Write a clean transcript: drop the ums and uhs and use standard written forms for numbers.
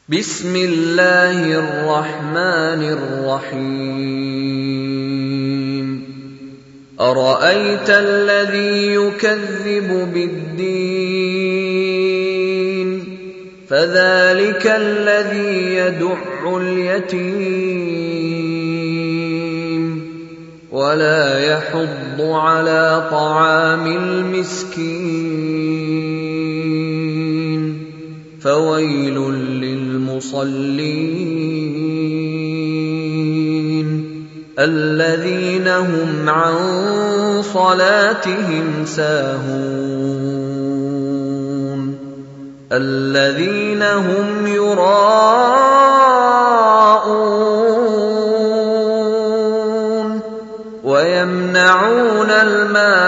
بسم الله الرحمن الرحيم أرأيت الذي يكذب بالدين فذلك الذي يدع اليتيم ولا يحض على طعام المسكين فويل للمصلين الذين هم عن صلاتهم ساهون الذين هم يراءون ويمنعون الماء